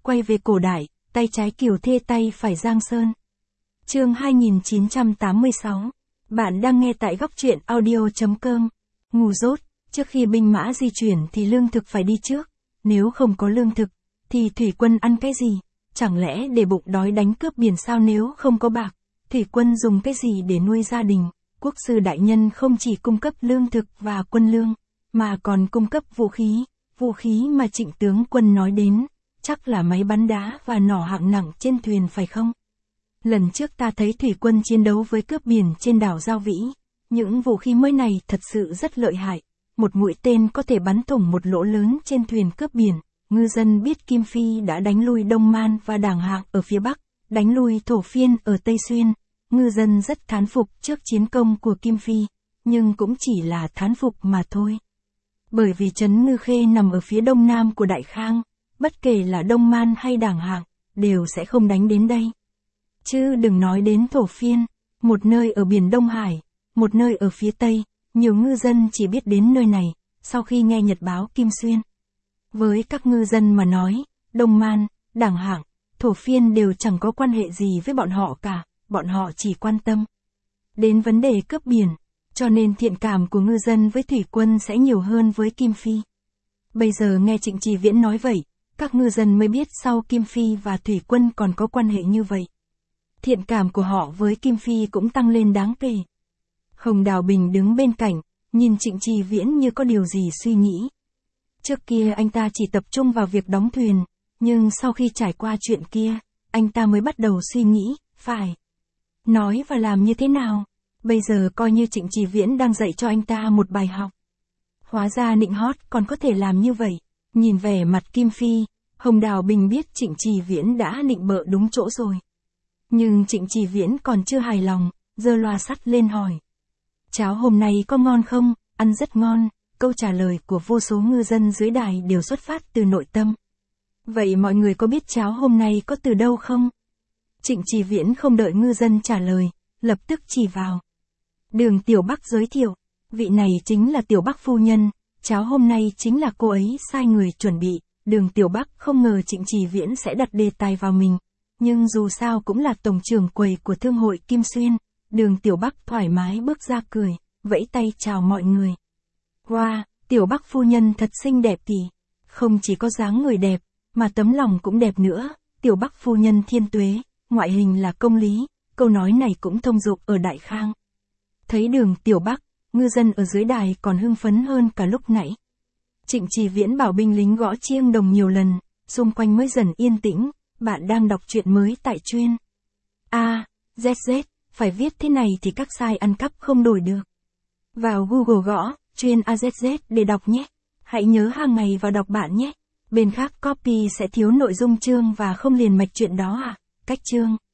quay về cổ đại, tay trái Kiều Thê tay phải Giang Sơn. Chương 2986. Bạn đang nghe tại góc truyện audio.com. Ngu dốt, trước khi binh mã di chuyển thì lương thực phải đi trước, nếu không có lương thực, thì thủy quân ăn cái gì? Chẳng lẽ để bụng đói đánh cướp biển sao? Nếu không có bạc, thủy quân dùng cái gì để nuôi gia đình? Quốc sư đại nhân không chỉ cung cấp lương thực và quân lương, mà còn cung cấp vũ khí mà Trịnh tướng quân nói đến, chắc là máy bắn đá và nỏ hạng nặng trên thuyền phải không? Lần trước ta thấy thủy quân chiến đấu với cướp biển trên đảo Giao Vĩ, những vũ khí mới này thật sự rất lợi hại, một mũi tên có thể bắn thủng một lỗ lớn trên thuyền cướp biển. Ngư dân biết Kim Phi đã đánh lui Đông Man và Đảng Hạng ở phía Bắc, đánh lui Thổ Phiên ở Tây Xuyên. Ngư dân rất thán phục trước chiến công của Kim Phi, nhưng cũng chỉ là thán phục mà thôi. Bởi vì trấn Ngư Khê nằm ở phía đông nam của Đại Khang, bất kể là Đông Man hay Đảng Hạng, đều sẽ không đánh đến đây. Chứ đừng nói đến Thổ Phiên, một nơi ở biển Đông Hải, một nơi ở phía Tây, nhiều ngư dân chỉ biết đến nơi này, sau khi nghe nhật báo Kim Xuyên. Với các ngư dân mà nói, Đông Man, Đảng Hạng, Thổ Phiên đều chẳng có quan hệ gì với bọn họ cả, bọn họ chỉ quan tâm đến vấn đề cướp biển, cho nên thiện cảm của ngư dân với thủy quân sẽ nhiều hơn với Kim Phi. Bây giờ nghe Trịnh Trì Viễn nói vậy, các ngư dân mới biết sau Kim Phi và thủy quân còn có quan hệ như vậy. Thiện cảm của họ với Kim Phi cũng tăng lên đáng kể. Hồng Đào Bình đứng bên cạnh, nhìn Trịnh Trì Viễn như có điều gì suy nghĩ. Trước kia anh ta chỉ tập trung vào việc đóng thuyền, nhưng sau khi trải qua chuyện kia, anh ta mới bắt đầu suy nghĩ, phải nói và làm như thế nào. Bây giờ coi như Trịnh Trì Viễn đang dạy cho anh ta một bài học. Hóa ra nịnh hót còn có thể làm như vậy. Nhìn vẻ mặt Kim Phi, Hồng Đào Bình biết Trịnh Trì Viễn đã nịnh bợ đúng chỗ rồi. Nhưng Trịnh Trì Viễn còn chưa hài lòng, giơ loa sắt lên hỏi. Cháo hôm nay có ngon không? Ăn rất ngon. Câu trả lời của vô số ngư dân dưới đài đều xuất phát từ nội tâm. Vậy mọi người có biết cháo hôm nay có từ đâu không? Trịnh Trì Viễn không đợi ngư dân trả lời, lập tức chỉ vào Đường Tiểu Bắc giới thiệu, vị này chính là Tiểu Bắc phu nhân, cháo hôm nay chính là cô ấy sai người chuẩn bị. Đường Tiểu Bắc không ngờ Trịnh Trì Viễn sẽ đặt đề tài vào mình, nhưng dù sao cũng là tổng trưởng quầy của thương hội Kim Xuyên. Đường Tiểu Bắc thoải mái bước ra cười, vẫy tay chào mọi người. Wow, Tiểu Bắc phu nhân thật xinh đẹp thì, không chỉ có dáng người đẹp, mà tấm lòng cũng đẹp nữa. Tiểu Bắc phu nhân thiên tuế, ngoại hình là công lý, câu nói này cũng thông dụng ở Đại Khang. Thấy Đường Tiểu Bắc, ngư dân ở dưới đài còn hưng phấn hơn cả lúc nãy. Trịnh Trì Viễn bảo binh lính gõ chiêng đồng nhiều lần, xung quanh mới dần yên tĩnh. Bạn đang đọc truyện mới tại Chuyên AZZ, phải viết thế này thì các sai ăn cắp không đổi được. Vào Google gõ Chuyên AZZ để đọc nhé. Hãy nhớ hàng ngày vào đọc bạn nhé. Bên khác copy sẽ thiếu nội dung chương và không liền mạch chuyện đó à. Cách chương